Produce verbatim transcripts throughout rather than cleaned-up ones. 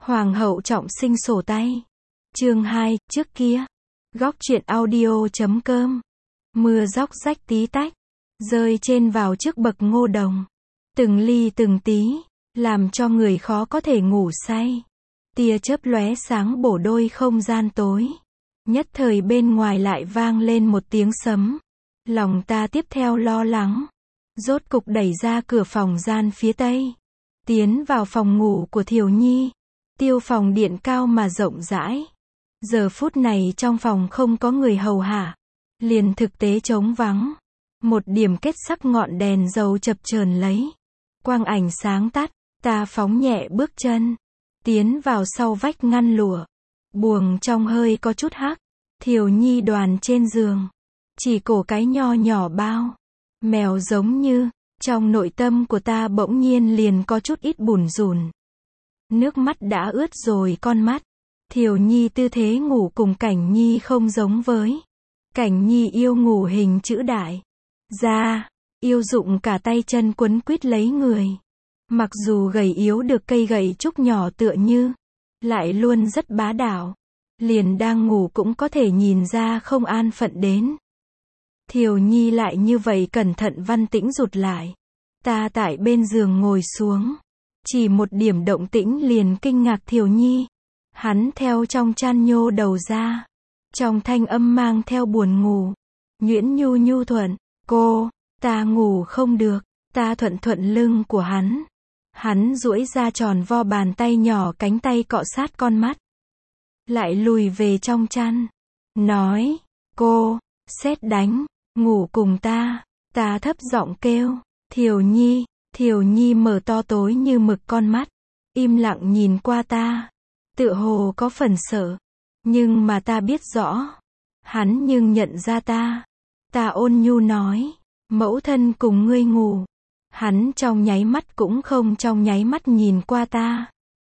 Hoàng hậu trọng sinh sổ tay. Chương hai, trước kia. Góc truyện audio chấm com. Mưa róc rách tí tách, rơi trên vào trước bậc ngô đồng. Từng ly từng tí, làm cho người khó có thể ngủ say. Tia chớp lóe sáng bổ đôi không gian tối. Nhất thời bên ngoài lại vang lên một tiếng sấm. Lòng ta tiếp theo lo lắng. Rốt cục đẩy ra cửa phòng gian phía tây. Tiến vào phòng ngủ của Thiều Nhi. Tiêu phòng điện cao mà rộng rãi. Giờ phút này trong phòng không có người hầu hạ. Liền thực tế trống vắng. Một điểm kết sắc ngọn đèn dầu chập chờn lấy. Quang ảnh sáng tắt, ta phóng nhẹ bước chân. Tiến vào sau vách ngăn lụa. Buồng trong hơi có chút hắc. Thiều Nhi đoàn trên giường. Chỉ cổ cái nho nhỏ bao. Mèo giống như, trong nội tâm của ta bỗng nhiên liền có chút ít bủn rủn. Nước mắt đã ướt rồi con mắt. Thiều Nhi tư thế ngủ cùng Cảnh Nhi không giống với. Cảnh Nhi yêu ngủ hình chữ đại. Ra, yêu dụng cả tay chân quấn quýt lấy người. Mặc dù gầy yếu được cây gậy trúc nhỏ tựa như, lại luôn rất bá đạo. Liền đang ngủ cũng có thể nhìn ra không an phận đến. Thiều Nhi lại như vậy cẩn thận văn tĩnh rụt lại. Ta tại bên giường ngồi xuống. Chỉ một điểm động tĩnh liền kinh ngạc Thiều Nhi. Hắn theo trong chăn nhô đầu ra. Trong thanh âm mang theo buồn ngủ. Nhuyễn nhu nhu thuận. Cô, ta ngủ không được. Ta thuận thuận lưng của hắn. Hắn duỗi ra tròn vo bàn tay nhỏ cánh tay cọ sát con mắt. Lại lùi về trong chăn. Nói, cô, sét đánh, ngủ cùng ta. Ta thấp giọng kêu, Thiều Nhi. Thiều Nhi mở to tối như mực con mắt. Im lặng nhìn qua ta. Tựa hồ có phần sợ. Nhưng mà ta biết rõ. Hắn nhưng nhận ra ta. Ta ôn nhu nói, mẫu thân cùng ngươi ngủ. Hắn trong nháy mắt cũng không trong nháy mắt nhìn qua ta.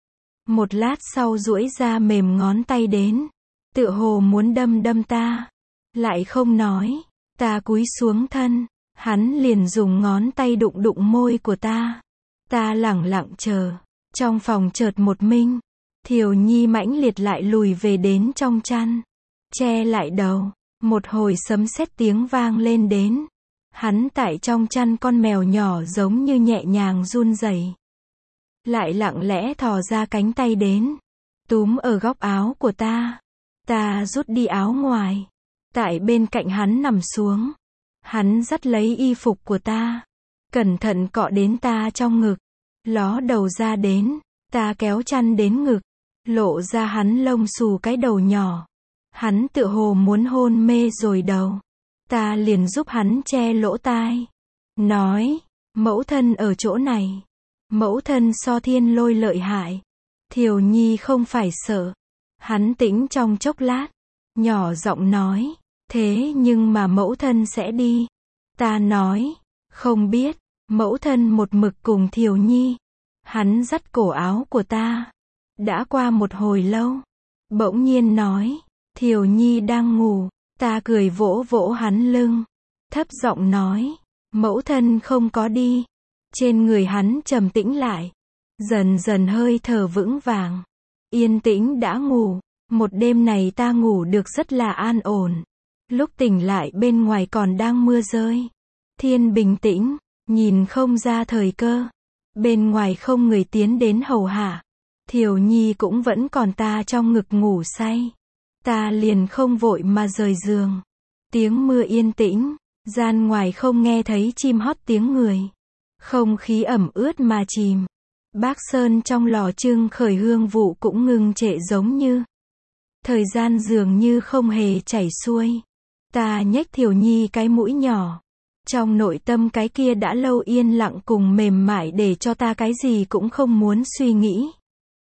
Một lát sau duỗi ra mềm ngón tay đến. Tựa hồ muốn đâm đâm ta. Lại không nói. Ta cúi xuống thân. Hắn liền dùng ngón tay đụng đụng môi của ta. Ta lẳng lặng chờ. Trong phòng chợt một minh. Thiều Nhi mãnh liệt lại lùi về đến trong chăn. Che lại đầu. Một hồi sấm sét tiếng vang lên đến. Hắn tại trong chăn con mèo nhỏ giống như nhẹ nhàng run rẩy. Lại lặng lẽ thò ra cánh tay đến. Túm ở góc áo của ta. Ta rút đi áo ngoài. Tại bên cạnh hắn nằm xuống. Hắn dắt lấy y phục của ta. Cẩn thận cọ đến ta trong ngực. Ló đầu ra đến. Ta kéo chăn đến ngực. Lộ ra hắn lông xù cái đầu nhỏ. Hắn tựa hồ muốn hôn mê rồi đầu. Ta liền giúp hắn che lỗ tai. Nói, mẫu thân ở chỗ này. Mẫu thân so thiên lôi lợi hại. Thiều Nhi không phải sợ. Hắn tĩnh trong chốc lát. Nhỏ giọng nói, thế nhưng mà mẫu thân sẽ đi. Ta nói, không biết. Mẫu thân một mực cùng Thiều Nhi. Hắn dắt cổ áo của ta. Đã qua một hồi lâu. Bỗng nhiên nói, Thiều Nhi đang ngủ. Ta cười vỗ vỗ hắn lưng. Thấp giọng nói, mẫu thân không có đi. Trên người hắn trầm tĩnh lại. Dần dần hơi thở vững vàng. Yên tĩnh đã ngủ. Một đêm này ta ngủ được rất là an ổn. Lúc tỉnh lại bên ngoài còn đang mưa rơi. Thiên bình tĩnh, nhìn không ra thời cơ. Bên ngoài không người tiến đến hầu hạ. Thiều Nhi cũng vẫn còn ta trong ngực ngủ say. Ta liền không vội mà rời giường. Tiếng mưa yên tĩnh. Gian ngoài không nghe thấy chim hót tiếng người. Không khí ẩm ướt mà chìm. Bác Sơn trong lò trưng khởi hương vụ cũng ngừng trệ giống như. Thời gian dường như không hề chảy xuôi. Ta nhếch Thiều Nhi cái mũi nhỏ. Trong nội tâm cái kia đã lâu yên lặng cùng mềm mại để cho ta cái gì cũng không muốn suy nghĩ.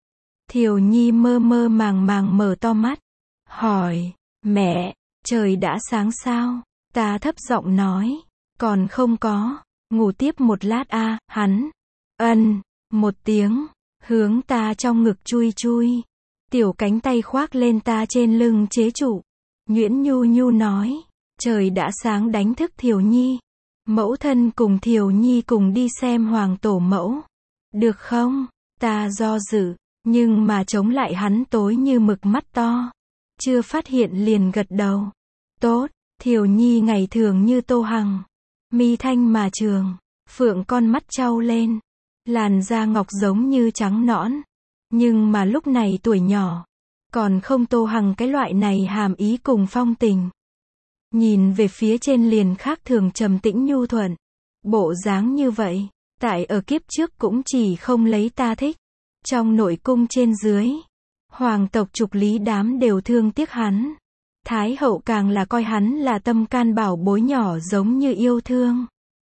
Thiều Nhi mơ mơ màng màng mở to mắt. Hỏi, mẹ, trời đã sáng sao? Ta thấp giọng nói, còn không có, ngủ tiếp một lát a. À, hắn, ân, một tiếng, hướng ta trong ngực chui chui. Tiểu cánh tay khoác lên ta trên lưng chế trụ. Nhuyễn nhu nhu nói, trời đã sáng đánh thức Thiều Nhi. Mẫu thân cùng Thiều Nhi cùng đi xem hoàng tổ mẫu. Được không? Ta do dự, Nhưng mà chống lại hắn tối như mực mắt to. Chưa phát hiện liền gật đầu. Tốt, Thiều Nhi ngày thường như tô hằng. Mi thanh mà trường, phượng con mắt trao lên. Làn da ngọc giống như trắng nõn. Nhưng mà lúc này tuổi nhỏ. Còn không tô hằng cái loại này hàm ý cùng phong tình. Nhìn về phía trên liền khác thường trầm tĩnh nhu thuận. Bộ dáng như vậy, tại ở kiếp trước cũng chỉ không lấy ta thích. Trong nội cung trên dưới, hoàng tộc Trục Lý đám đều thương tiếc hắn. Thái hậu càng là coi hắn là tâm can bảo bối nhỏ giống như yêu thương.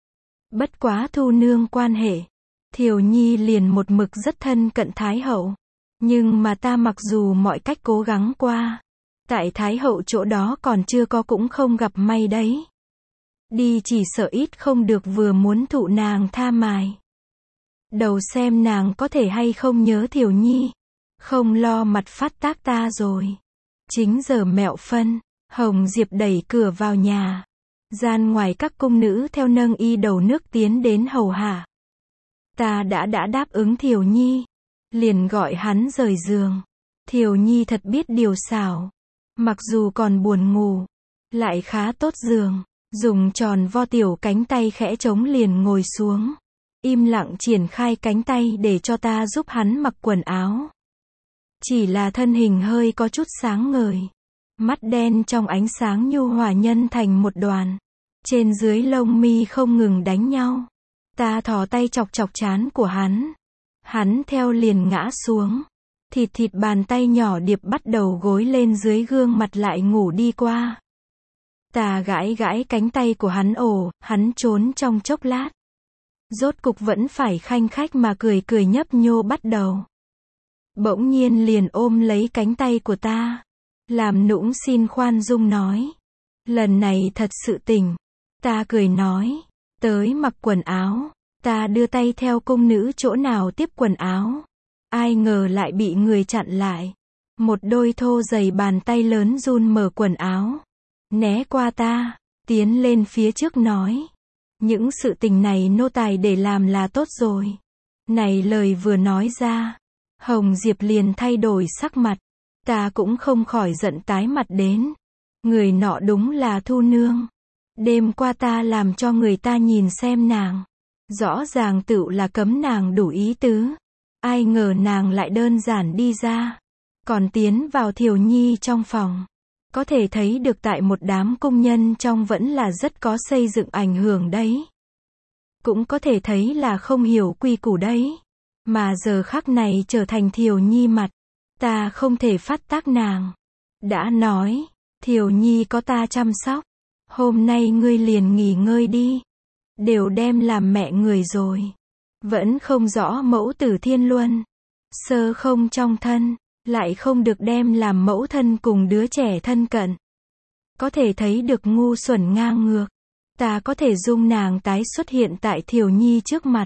Bất quá thu nương quan hệ, Thiều Nhi liền một mực rất thân cận Thái hậu. Nhưng mà ta mặc dù mọi cách cố gắng qua, tại Thái hậu chỗ đó còn chưa có cũng không gặp may đấy. Đi chỉ sợ ít không được vừa muốn thụ nàng tha mài. Đầu xem nàng có thể hay không nhớ Thiều Nhi. Không lo mặt phát tác ta rồi. Chính giờ mẹo phân, Hồng Diệp đẩy cửa vào nhà. Gian ngoài các cung nữ theo nâng y đầu nước tiến đến hầu hạ. Ta đã đã đáp ứng Thiều Nhi. Liền gọi hắn rời giường. Thiều Nhi thật biết điều xảo. Mặc dù còn buồn ngủ, lại khá tốt giường. Dùng tròn vo tiểu cánh tay khẽ trống liền ngồi xuống. Im lặng triển khai cánh tay để cho ta giúp hắn mặc quần áo. Chỉ là thân hình hơi có chút sáng ngời. Mắt đen trong ánh sáng nhu hòa nhân thành một đoàn. Trên dưới lông mi không ngừng đánh nhau. Ta thò tay chọc chọc trán của hắn. Hắn theo liền ngã xuống. Thịt thịt bàn tay nhỏ điệp bắt đầu gối lên dưới gương mặt lại ngủ đi qua. Ta gãi gãi cánh tay của hắn ồ, hắn trốn trong chốc lát. Rốt cục vẫn phải khanh khách mà cười cười nhấp nhô bắt đầu. Bỗng nhiên liền ôm lấy cánh tay của ta. Làm nũng xin khoan dung nói. Lần này thật sự tỉnh. Ta cười nói. Tới mặc quần áo. Ta đưa tay theo cung nữ chỗ nào tiếp quần áo. Ai ngờ lại bị người chặn lại. Một đôi thô dày bàn tay lớn run mở quần áo. Né qua ta. Tiến lên phía trước nói. Những sự tình này nô tài để làm là tốt rồi. Này lời vừa nói ra. Hồng Diệp liền thay đổi sắc mặt. Ta cũng không khỏi giận tái mặt đến. Người nọ đúng là Thu nương. Đêm qua ta làm cho người ta nhìn xem nàng. Rõ ràng tựu là cấm nàng đủ ý tứ. Ai ngờ nàng lại đơn giản đi ra. Còn tiến vào Thiều Nhi trong phòng. Có thể thấy được tại một đám cung nhân trong vẫn là rất có xây dựng ảnh hưởng đấy. Cũng có thể thấy là không hiểu quy củ đấy. Mà giờ khắc này trở thành Thiều Nhi mặt. Ta không thể phát tác nàng. Đã nói, Thiều Nhi có ta chăm sóc. Hôm nay ngươi liền nghỉ ngơi đi. Đều đem làm mẹ người rồi. Vẫn không rõ mẫu tử thiên luân. Sơ không trong thân. Lại không được đem làm mẫu thân cùng đứa trẻ thân cận. Có thể thấy được ngu xuẩn ngang ngược. Ta có thể dung nàng tái xuất hiện tại Thiều Nhi trước mặt.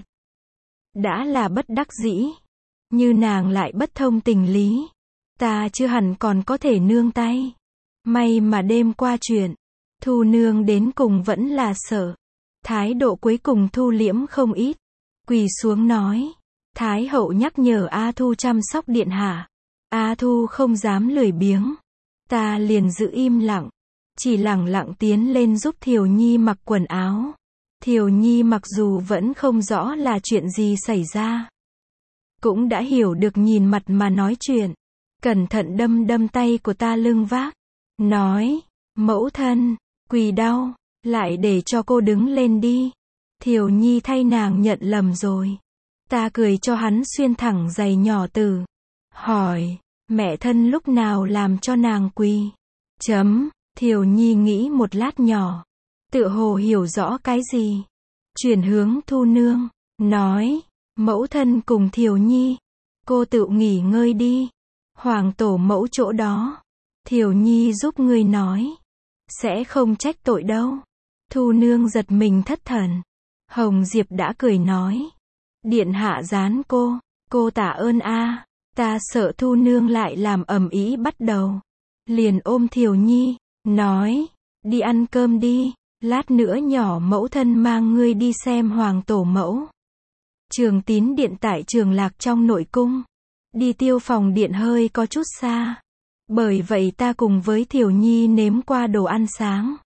Đã là bất đắc dĩ. Như nàng lại bất thông tình lý. Ta chưa hẳn còn có thể nương tay. May mà đêm qua chuyện. Thu nương đến cùng vẫn là sợ. Thái độ cuối cùng thu liễm không ít. Quỳ xuống nói. Thái hậu nhắc nhở A Thu chăm sóc điện hạ. A Thu không dám lười biếng. Ta liền giữ im lặng. Chỉ lẳng lặng tiến lên giúp Thiều Nhi mặc quần áo. Thiều Nhi mặc dù vẫn không rõ là chuyện gì xảy ra. Cũng đã hiểu được nhìn mặt mà nói chuyện. Cẩn thận đâm đâm tay của ta lưng vác. Nói, mẫu thân, quỳ đau, lại để cho cô đứng lên đi. Thiều Nhi thay nàng nhận lầm rồi. Ta cười cho hắn xuyên thẳng giày nhỏ từ. Hỏi, mẹ thân lúc nào làm cho nàng quỳ? Chấm, Thiều Nhi nghĩ một lát nhỏ. Tựa hồ hiểu rõ cái gì. Chuyển hướng Thu nương. Nói, mẫu thân cùng Thiều Nhi. Cô tự nghỉ ngơi đi. Hoàng tổ mẫu chỗ đó. Thiều Nhi giúp ngươi nói. Sẽ không trách tội đâu. Thu nương giật mình thất thần. Hồng Diệp đã cười nói. Điện hạ gián cô. Cô tạ ơn a. Ta sợ Thu nương lại làm ầm ĩ bắt đầu. Liền ôm Thiều Nhi. Nói. Đi ăn cơm đi. Lát nữa nhỏ mẫu thân mang ngươi đi xem hoàng tổ mẫu. Trường Tín điện tại Trường Lạc trong nội cung. Đi Tiêu Phòng Điện hơi có chút xa. Bởi vậy ta cùng với Thiểu Nhi nếm qua đồ ăn sáng.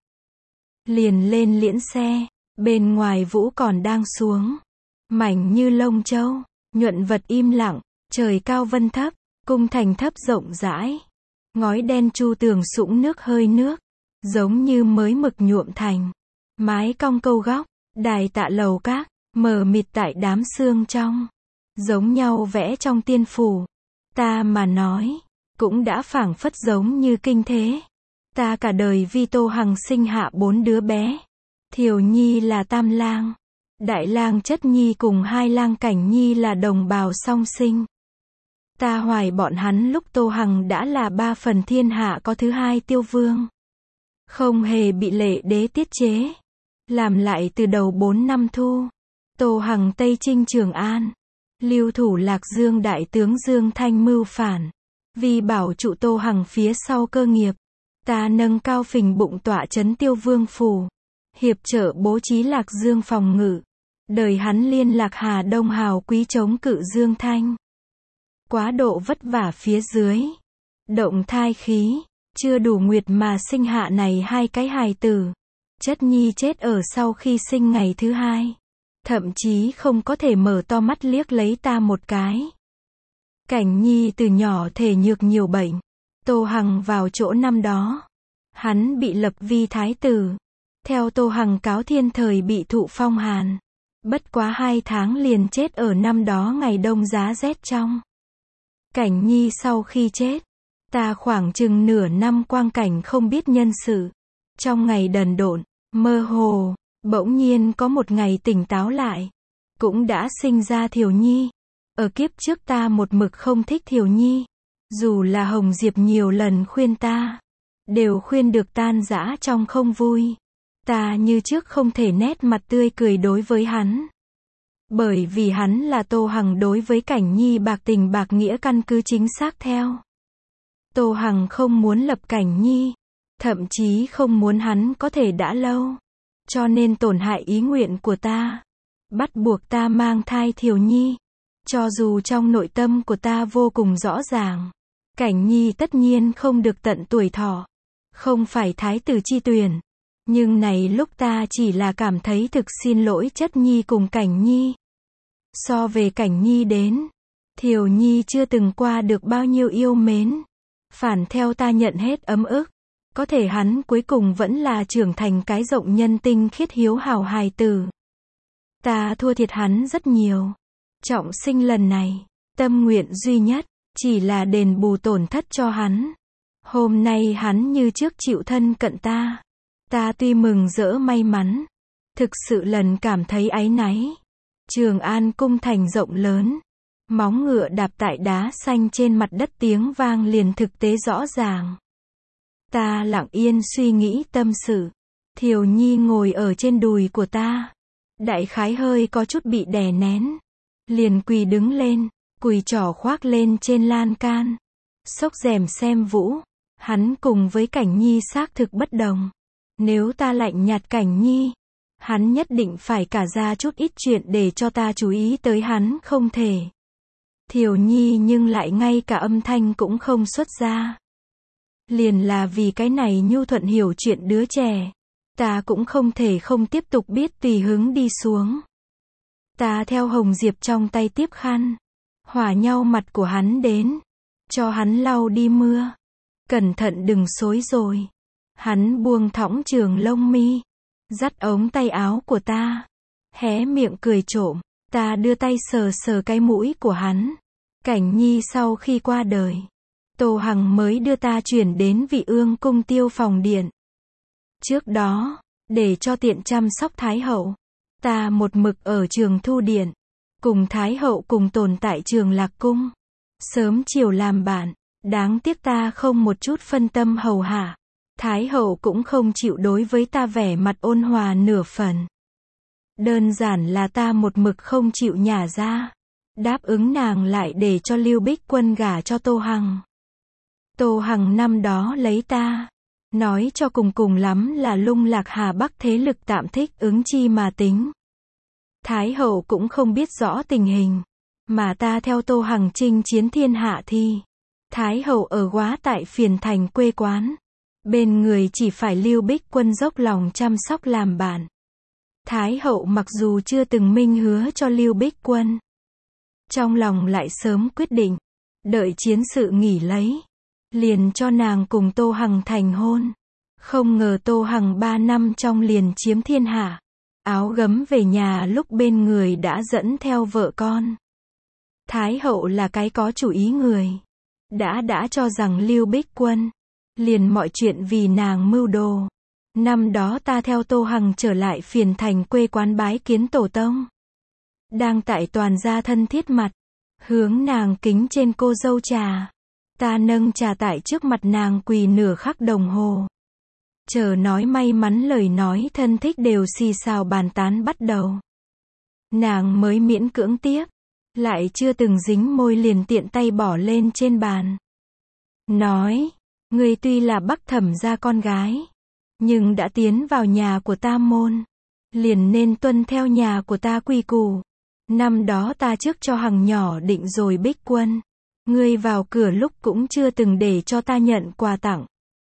Liền lên liễn xe. Bên ngoài vũ còn đang xuống. Mảnh như lông châu. Nhuận vật im lặng. Trời cao vân thấp. Cung thành thấp rộng rãi. Ngói đen chu tường sũng nước hơi nước. Giống như mới mực nhuộm thành. Mái cong câu góc. Đài tạ lầu các. Mờ mịt tại đám sương trong. Giống nhau vẽ trong tiên phủ. Ta mà nói. Cũng đã phảng phất giống như kinh thế. Ta cả đời vi Tô Hằng sinh hạ bốn đứa bé. Thiểu Nhi là tam lang. Đại lang Chất Nhi cùng hai lang Cảnh Nhi là đồng bào song sinh. Ta hoài bọn hắn lúc Tô Hằng đã là ba phần thiên hạ có thứ hai Tiêu Vương. Không hề bị Lệ Đế tiết chế. Làm lại từ đầu bốn năm thu. Tô Hằng Tây Chinh Trường An. Lưu thủ Lạc Dương đại tướng Dương Thanh mưu phản. Vì bảo trụ Tô Hằng phía sau cơ nghiệp. Ta nâng cao phình bụng tọa trấn Tiêu Vương phủ. Hiệp trợ bố trí Lạc Dương phòng ngự. Đời hắn liên lạc Hà Đông hào quý chống cự Dương Thanh. Quá độ vất vả phía dưới. Động thai khí. Chưa đủ nguyệt mà sinh hạ này hai cái hài tử. Chất Nhi chết ở sau khi sinh ngày thứ hai. Thậm chí không có thể mở to mắt liếc lấy ta một cái. Cảnh Nhi từ nhỏ thể nhược nhiều bệnh. Tô Hằng vào chỗ năm đó. Hắn bị lập vi thái tử. Theo Tô Hằng cáo thiên thời bị thụ phong hàn. Bất quá hai tháng liền chết ở năm đó ngày đông giá rét trong. Cảnh Nhi sau khi chết. Ta khoảng chừng nửa năm quang cảnh không biết nhân sự. Trong ngày đần độn, mơ hồ, bỗng nhiên có một ngày tỉnh táo lại. Cũng đã sinh ra Thiểu Nhi. Ở kiếp trước ta một mực không thích Thiểu Nhi. Dù là Hồng Diệp nhiều lần khuyên ta. Đều khuyên được tan rã trong không vui. Ta như trước không thể nét mặt tươi cười đối với hắn. Bởi vì hắn là Tô Hằng đối với Cảnh Nhi bạc tình bạc nghĩa căn cứ chính xác theo. Tô Hằng không muốn lập Cảnh Nhi. Thậm chí không muốn hắn có thể đã lâu. Cho nên tổn hại ý nguyện của ta. Bắt buộc ta mang thai Thiểu Nhi. Cho dù trong nội tâm của ta vô cùng rõ ràng. Cảnh Nhi tất nhiên không được tận tuổi thọ. Không phải thái tử chi tuyển. Nhưng này lúc ta chỉ là cảm thấy thực xin lỗi Chất Nhi cùng Cảnh Nhi. So về Cảnh Nhi đến. Thiểu Nhi chưa từng qua được bao nhiêu yêu mến. Phản theo ta nhận hết ấm ức. Có thể hắn cuối cùng vẫn là trưởng thành cái rộng nhân tinh khiết hiếu hảo hài tử. Ta thua thiệt hắn rất nhiều. Trọng sinh lần này, tâm nguyện duy nhất, chỉ là đền bù tổn thất cho hắn. Hôm nay hắn như trước chịu thân cận ta. Ta tuy mừng rỡ may mắn. Thực sự lần cảm thấy áy náy. Trường An cung thành rộng lớn. Móng ngựa đạp tại đá xanh trên mặt đất tiếng vang liền thực tế rõ ràng. Ta lặng yên suy nghĩ tâm sự. Thiểu Nhi ngồi ở trên đùi của ta. Đại khái hơi có chút bị đè nén. Liền quỳ đứng lên, quỳ trỏ khoác lên trên lan can. Xốc rèm xem vũ. Hắn cùng với Cảnh Nhi xác thực bất đồng. Nếu ta lạnh nhạt Cảnh Nhi, hắn nhất định phải cả ra chút ít chuyện để cho ta chú ý tới hắn không thể. Thiểu Nhi nhưng lại ngay cả âm thanh cũng không xuất ra. Liền là vì cái này nhu thuận hiểu chuyện đứa trẻ. Ta cũng không thể không tiếp tục biết tùy hứng đi xuống. Ta theo Hồng Diệp trong tay tiếp khăn. Hòa nhau mặt của hắn đến. Cho hắn lau đi mưa. Cẩn thận đừng xối rồi. Hắn buông thõng trường lông mi. Dắt ống tay áo của ta. Hé miệng cười trộm. Ta đưa tay sờ sờ cái mũi của hắn. Cảnh Nhi sau khi qua đời. Tô Hằng mới đưa ta chuyển đến Vị Ương cung Tiêu Phòng Điện. Trước đó, để cho tiện chăm sóc Thái Hậu. Ta một mực ở Trường Thu Điện. Cùng Thái Hậu cùng tồn tại Trường Lạc Cung. Sớm chiều làm bạn. Đáng tiếc ta không một chút phân tâm hầu hạ. Thái Hậu cũng không chịu đối với ta vẻ mặt ôn hòa nửa phần. Đơn giản là ta một mực không chịu nhả ra. Đáp ứng nàng lại để cho Lưu Bích Quân gả cho Tô Hằng. Tô Hằng năm đó lấy ta. Nói cho cùng cùng lắm là lung lạc Hà Bắc thế lực tạm thích ứng chi mà tính. Thái Hậu cũng không biết rõ tình hình. Mà ta theo Tô Hằng chinh chiến thiên hạ thì Thái hậu ở quá tại Phiền Thành quê quán. Bên người chỉ phải Lưu Bích Quân dốc lòng chăm sóc làm bạn. Thái hậu mặc dù chưa từng minh hứa cho Lưu Bích Quân, trong lòng lại sớm quyết định, đợi chiến sự nghỉ lấy, liền cho nàng cùng Tô Hằng thành hôn. Không ngờ Tô Hằng ba năm trong liền chiếm thiên hạ. Áo gấm về nhà lúc bên người đã dẫn theo vợ con. Thái hậu là cái có chủ ý người. Đã đã cho rằng Lưu Bích Quân, liền mọi chuyện vì nàng mưu đồ. Năm đó ta theo Tô Hằng trở lại Phiền Thành quê quán bái kiến tổ tông. Đang tại toàn gia thân thiết mặt, hướng nàng kính trên cô dâu trà. Ta nâng trà tại trước mặt nàng quỳ nửa khắc đồng hồ. Chờ nói may mắn lời nói thân thích đều xì xào bàn tán bắt đầu. Nàng mới miễn cưỡng tiếp, lại chưa từng dính môi liền tiện tay bỏ lên trên bàn. Nói, ngươi tuy là Bắc Thẩm gia con gái, nhưng đã tiến vào nhà của ta môn, liền nên tuân theo nhà của ta quy củ. Năm đó ta trước cho Hằng nhỏ định rồi Bích Quân, ngươi vào cửa lúc cũng chưa từng để cho ta nhận quà tặng.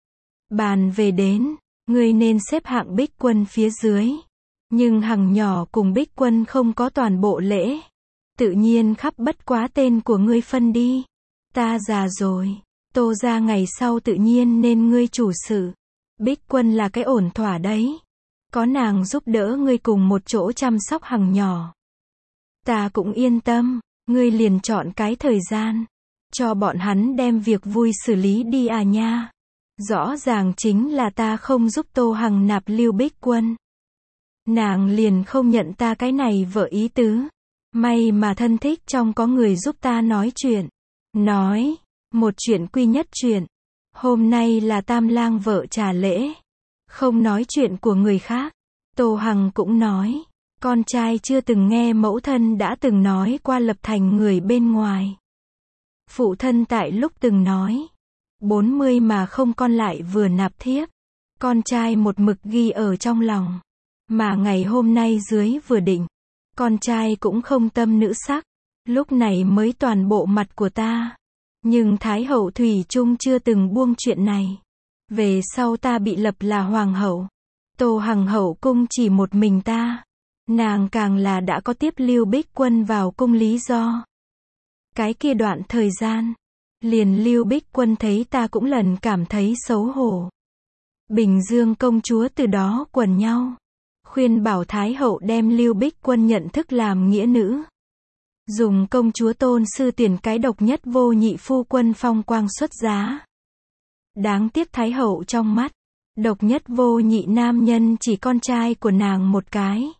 Bàn về đến, ngươi nên xếp hạng Bích Quân phía dưới. Nhưng Hằng nhỏ cùng Bích Quân không có toàn bộ lễ. Tự nhiên khắp bất quá tên của ngươi phân đi. Ta già rồi, Tô ra ngày sau tự nhiên nên ngươi chủ sự. Bích Quân là cái ổn thỏa đấy. Có nàng giúp đỡ ngươi cùng một chỗ chăm sóc Hằng nhỏ. Ta cũng yên tâm, ngươi liền chọn cái thời gian, cho bọn hắn đem việc vui xử lý đi à nha. Rõ ràng chính là ta không giúp Tô Hằng nạp Lưu Bích Quân. Nàng liền không nhận ta cái này vợ ý tứ. May mà thân thích trong có người giúp ta nói chuyện. Nói, một chuyện quy nhất chuyện. Hôm nay là Tam lang vợ trả lễ. Không nói chuyện của người khác. Tô Hằng cũng nói, con trai chưa từng nghe mẫu thân đã từng nói qua lập thành người bên ngoài. Phụ thân tại lúc từng nói, bốn mươi mà không con lại vừa nạp thiếp. Con trai một mực ghi ở trong lòng. Mà ngày hôm nay dưới vừa định, con trai cũng không tâm nữ sắc. Lúc này mới toàn bộ mặt của ta. Nhưng Thái hậu thủy chung chưa từng buông chuyện này. Về sau ta bị lập là hoàng hậu. Tô Hằng hậu cung chỉ một mình ta. Nàng càng là đã có tiếp Lưu Bích Quân vào cung lý do. Cái kia đoạn thời gian, liền Lưu Bích Quân thấy ta cũng lần cảm thấy xấu hổ. Bình Dương công chúa từ đó quần nhau, khuyên bảo Thái hậu đem Lưu Bích Quân nhận thức làm nghĩa nữ. Dùng công chúa tôn sư tiền cái độc nhất vô nhị phu quân phong quang xuất giá. Đáng tiếc Thái hậu trong mắt, độc nhất vô nhị nam nhân chỉ con trai của nàng một cái.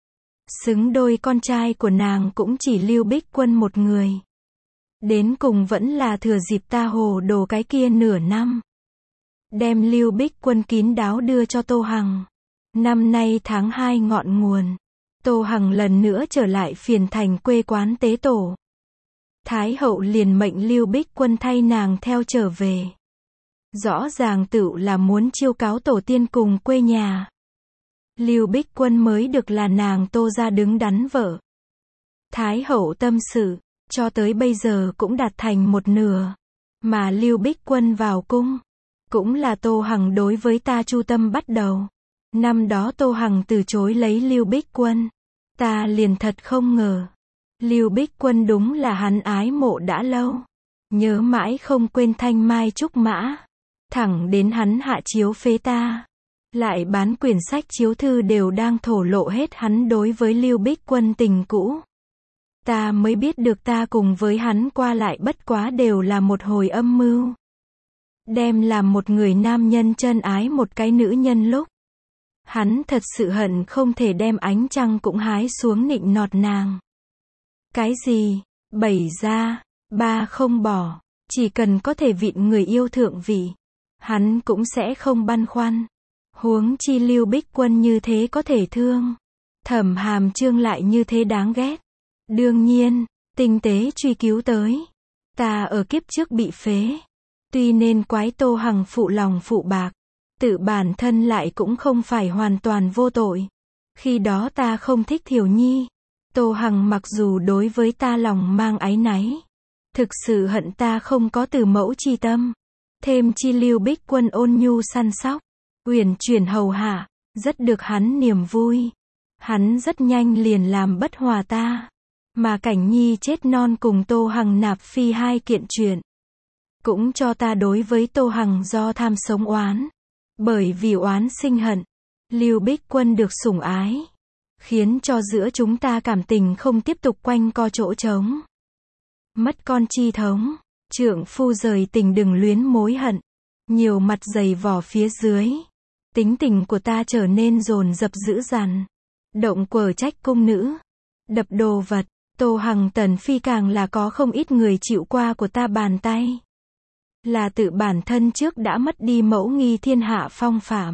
Xứng đôi con trai của nàng cũng chỉ Lưu Bích Quân một người. Đến cùng vẫn là thừa dịp ta hồ đồ cái kia nửa năm. Đem Lưu Bích Quân kín đáo đưa cho Tô Hằng. Năm nay tháng hai ngọn nguồn, Tô Hằng lần nữa trở lại Phiền Thành quê quán tế tổ. Thái hậu liền mệnh Lưu Bích Quân thay nàng theo trở về. Rõ ràng tựu là muốn chiêu cáo tổ tiên cùng quê nhà. Lưu Bích Quân mới được là nàng Tô ra đứng đắn vợ. Thái hậu tâm sự, cho tới bây giờ cũng đạt thành một nửa. Mà Lưu Bích Quân vào cung, cũng là Tô Hằng đối với ta chu tâm bắt đầu. Năm đó Tô Hằng từ chối lấy Lưu Bích Quân. Ta liền thật không ngờ. Lưu Bích Quân đúng là hắn ái mộ đã lâu. Nhớ mãi không quên thanh mai trúc mã. Thẳng đến hắn hạ chiếu phế ta. Lại bán quyển sách chiếu thư đều đang thổ lộ hết hắn đối với Lưu Bích Quân tình cũ. Ta mới biết được ta cùng với hắn qua lại bất quá đều là một hồi âm mưu. Đem làm một người nam nhân chân ái một cái nữ nhân lúc. Hắn thật sự hận không thể đem ánh trăng cũng hái xuống nịnh nọt nàng. Cái gì? Bảy ra, ba không bỏ. Chỉ cần có thể vịn người yêu thượng vị, hắn cũng sẽ không băn khoăn. Huống chi Lưu Bích Quân như thế có thể thương. Thẩm Hàm Chương lại như thế đáng ghét. Đương nhiên, tinh tế truy cứu tới. Ta ở kiếp trước bị phế. Tuy nên quái Tô Hằng phụ lòng phụ bạc. Tự bản thân lại cũng không phải hoàn toàn vô tội. Khi đó ta không thích Thiều Nhi. Tô Hằng mặc dù đối với ta lòng mang áy náy, thực sự hận ta không có từ mẫu chi tâm. Thêm chi Lưu Bích Quân ôn nhu săn sóc, uyển chuyển hầu hạ, rất được hắn niềm vui. Hắn rất nhanh liền làm bất hòa ta. Mà Cảnh Nhi chết non cùng Tô Hằng nạp phi hai kiện chuyện, cũng cho ta đối với Tô Hằng do tham sống oán. Bởi vì oán sinh hận, Lưu Bích Quân được sủng ái, khiến cho giữa chúng ta cảm tình không tiếp tục quanh co chỗ trống. Mất con chi thống, trượng phu rời tình đừng luyến mối hận, nhiều mặt dày vỏ phía dưới. Tính tình của ta trở nên dồn dập dữ dằn, động quở trách cung nữ, đập đồ vật. Tô Hằng tần phi càng là có không ít người chịu qua của ta bàn tay. Là tự bản thân trước đã mất đi mẫu nghi thiên hạ phong phạm.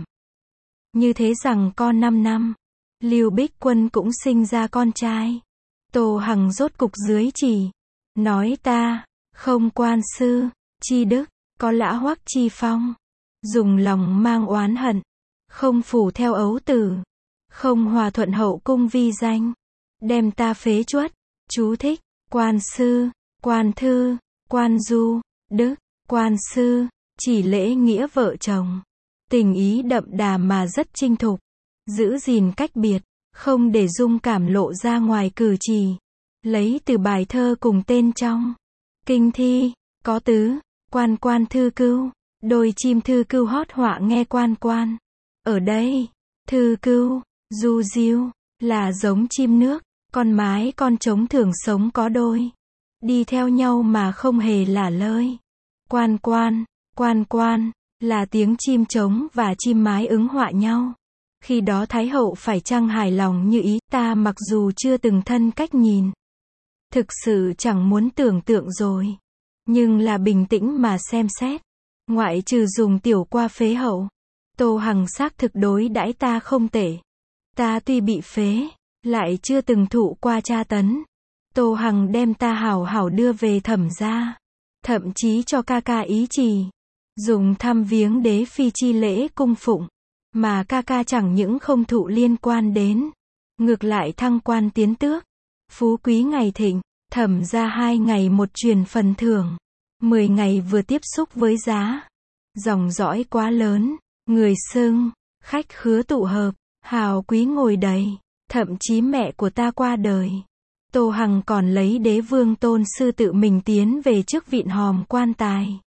Như thế rằng con năm năm, Lưu Bích Quân cũng sinh ra con trai. Tô Hằng rốt cục dưới chỉ, nói ta, không quan sư, chi đức, có lã hoắc chi phong. Dùng lòng mang oán hận, không phủ theo ấu tử, không hòa thuận hậu cung vi danh. Đem ta phế chuất. Chú thích, quan sư, quan thư, quan du, đức, quan sư, chỉ lễ nghĩa vợ chồng. Tình ý đậm đà mà rất chinh thục, giữ gìn cách biệt, không để dung cảm lộ ra ngoài cử chỉ. Lấy từ bài thơ cùng tên trong kinh thi, có tứ, quan quan thư cưu, đôi chim thư cưu hót họa nghe quan quan. Ở đây, thư cưu, du diêu, là giống chim nước. Con mái con trống thường sống có đôi, đi theo nhau mà không hề lả lơi. Quan quan, quan quan, là tiếng chim trống và chim mái ứng họa nhau. Khi đó Thái hậu phải chăng hài lòng như ý ta mặc dù chưa từng thân cách nhìn. Thực sự chẳng muốn tưởng tượng rồi. Nhưng là bình tĩnh mà xem xét. Ngoại trừ dùng tiểu qua phế hậu, Tô Hằng xác thực đối đãi ta không tệ. Ta tuy bị phế, lại chưa từng thụ qua tra tấn. Tô Hằng đem ta hảo hảo đưa về Thẩm gia, thậm chí cho ca ca ý trì, dùng thăm viếng đế phi chi lễ cung phụng, mà ca ca chẳng những không thụ liên quan đến, ngược lại thăng quan tiến tước, phú quý ngày thịnh. Thẩm gia hai ngày một truyền phần thưởng, mười ngày vừa tiếp xúc với giá, dòng dõi quá lớn, người xưng, khách khứa tụ hợp, hào quý ngồi đầy. Thậm chí mẹ của ta qua đời, Tô Hằng còn lấy đế vương tôn sư tự mình tiến về trước vịn hòm quan tài.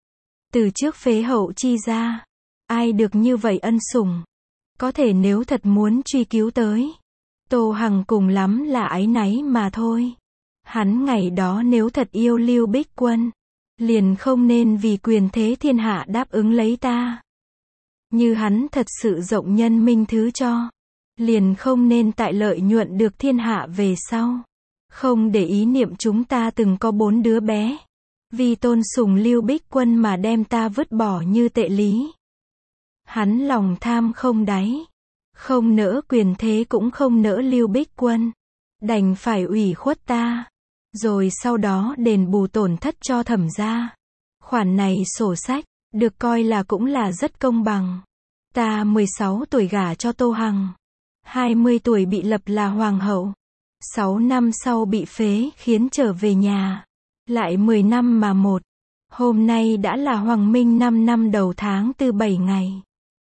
Từ trước phế hậu chi ra, ai được như vậy ân sủng. Có thể nếu thật muốn truy cứu tới, Tô Hằng cùng lắm là áy náy mà thôi. Hắn ngày đó nếu thật yêu Lưu Bích Quân, liền không nên vì quyền thế thiên hạ đáp ứng lấy ta. Như hắn thật sự rộng nhân minh thứ cho, liền không nên tại lợi nhuận được thiên hạ về sau. Không để ý niệm chúng ta từng có bốn đứa bé. Vì tôn sùng Lưu Bích Quân mà đem ta vứt bỏ như tệ lý. Hắn lòng tham không đáy. Không nỡ quyền thế cũng không nỡ Lưu Bích Quân. Đành phải ủy khuất ta. Rồi sau đó đền bù tổn thất cho Thẩm gia. Khoản này sổ sách, được coi là cũng là rất công bằng. Ta mười sáu tuổi gả cho Tô Hằng. hai mươi tuổi bị lập là hoàng hậu. sáu năm sau bị phế khiến trở về nhà. Lại mười năm mà một. Hôm nay đã là Hoàng Minh năm năm đầu tháng tư bảy ngày.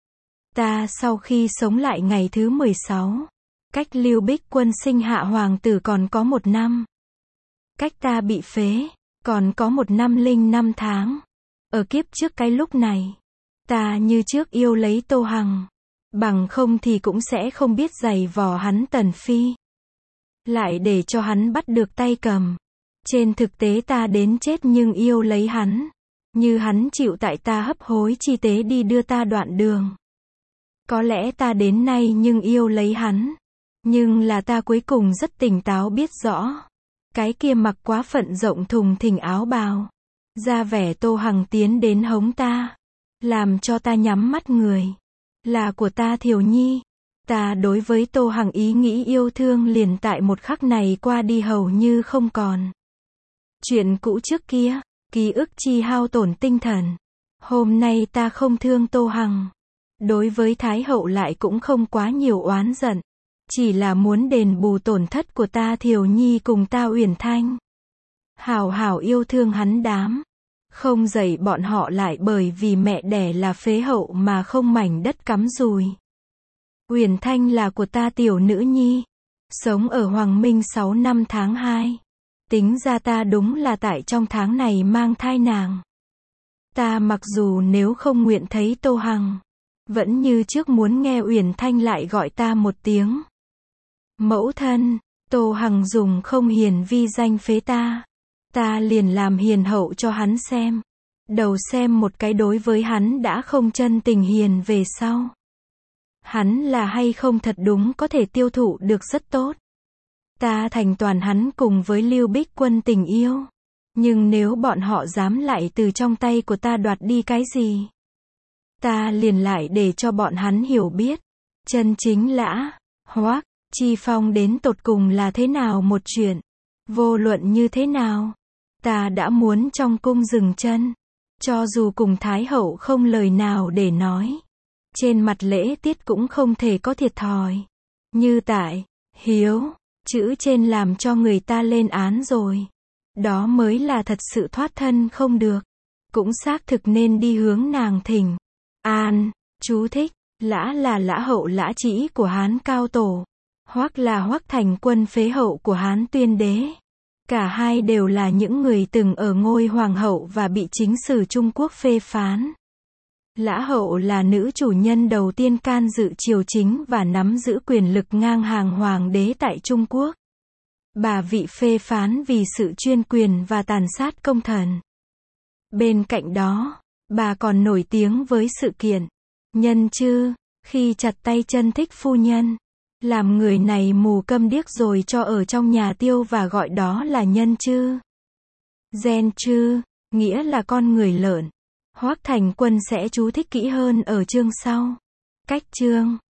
Ta sau khi sống lại ngày thứ mười sáu. Cách Lưu Bích Quân sinh hạ hoàng tử còn có một năm. Cách ta bị phế, còn có một năm linh năm tháng. Ở kiếp trước cái lúc này, ta như trước yêu lấy Tô Hằng. Bằng không thì cũng sẽ không biết giày vò hắn Tần Phi. Lại để cho hắn bắt được tay cầm. Trên thực tế ta đến chết nhưng yêu lấy hắn. Như hắn chịu tại ta hấp hối chi tế đi đưa ta đoạn đường. Có lẽ ta đến nay nhưng yêu lấy hắn. Nhưng là ta cuối cùng rất tỉnh táo biết rõ. Cái kia mặc quá phận rộng thùng thình áo bào. Ra vẻ Tô Hằng tiến đến hống ta. Làm cho ta nhắm mắt người. Là của ta Thiều Nhi. Ta đối với Tô Hằng ý nghĩ yêu thương liền tại một khắc này qua đi hầu như không còn. Chuyện cũ trước kia, ký ức chi hao tổn tinh thần. Hôm nay ta không thương Tô Hằng. Đối với Thái hậu lại cũng không quá nhiều oán giận. Chỉ là muốn đền bù tổn thất của ta Thiều Nhi cùng ta Uyển Thanh. Hảo hảo yêu thương hắn đám. Không dạy bọn họ lại bởi vì mẹ đẻ là phế hậu mà không mảnh đất cắm rùi. Uyển Thanh là của ta tiểu nữ nhi. Sống ở Hoàng Minh sáu năm tháng hai. Tính ra ta đúng là tại trong tháng này mang thai nàng. Ta mặc dù nếu không nguyện thấy Tô Hằng, vẫn như trước muốn nghe Uyển Thanh lại gọi ta một tiếng mẫu thân. Tô Hằng dùng không hiền vi danh phế ta. Ta liền làm hiền hậu cho hắn xem. Đầu xem một cái đối với hắn đã không chân tình hiền về sau. Hắn là hay không thật đúng có thể tiêu thụ được rất tốt. Ta thành toàn hắn cùng với Lưu Bích Quân tình yêu. Nhưng nếu bọn họ dám lại từ trong tay của ta đoạt đi cái gì, ta liền lại để cho bọn hắn hiểu biết. Chân chính Lã Hoác Chi Phong đến tột cùng là thế nào một chuyện. Vô luận như thế nào, ta đã muốn trong cung dừng chân. Cho dù cùng Thái Hậu không lời nào để nói, trên mặt lễ tiết cũng không thể có thiệt thòi. Như tại hiếu chữ trên làm cho người ta lên án rồi. Đó mới là thật sự thoát thân không được. Cũng xác thực nên đi hướng nàng thỉnh an. Chú thích: Lã là Lã hậu Lã Trĩ của Hán Cao Tổ. Hoắc là Hoắc Thành Quân phế hậu của Hán Tuyên Đế. Cả hai đều là những người từng ở ngôi hoàng hậu và bị chính sử Trung Quốc phê phán. Lã hậu là nữ chủ nhân đầu tiên can dự triều chính và nắm giữ quyền lực ngang hàng hoàng đế tại Trung Quốc. Bà bị phê phán vì sự chuyên quyền và tàn sát công thần. Bên cạnh đó, bà còn nổi tiếng với sự kiện nhân chư, khi chặt tay chân thích phu nhân. Làm người này mù câm điếc rồi cho ở trong nhà tiêu và gọi đó là nhân chư. Gen chư, nghĩa là con người lợn. Hoắc Thành Quân sẽ chú thích kỹ hơn ở chương sau. Cách chương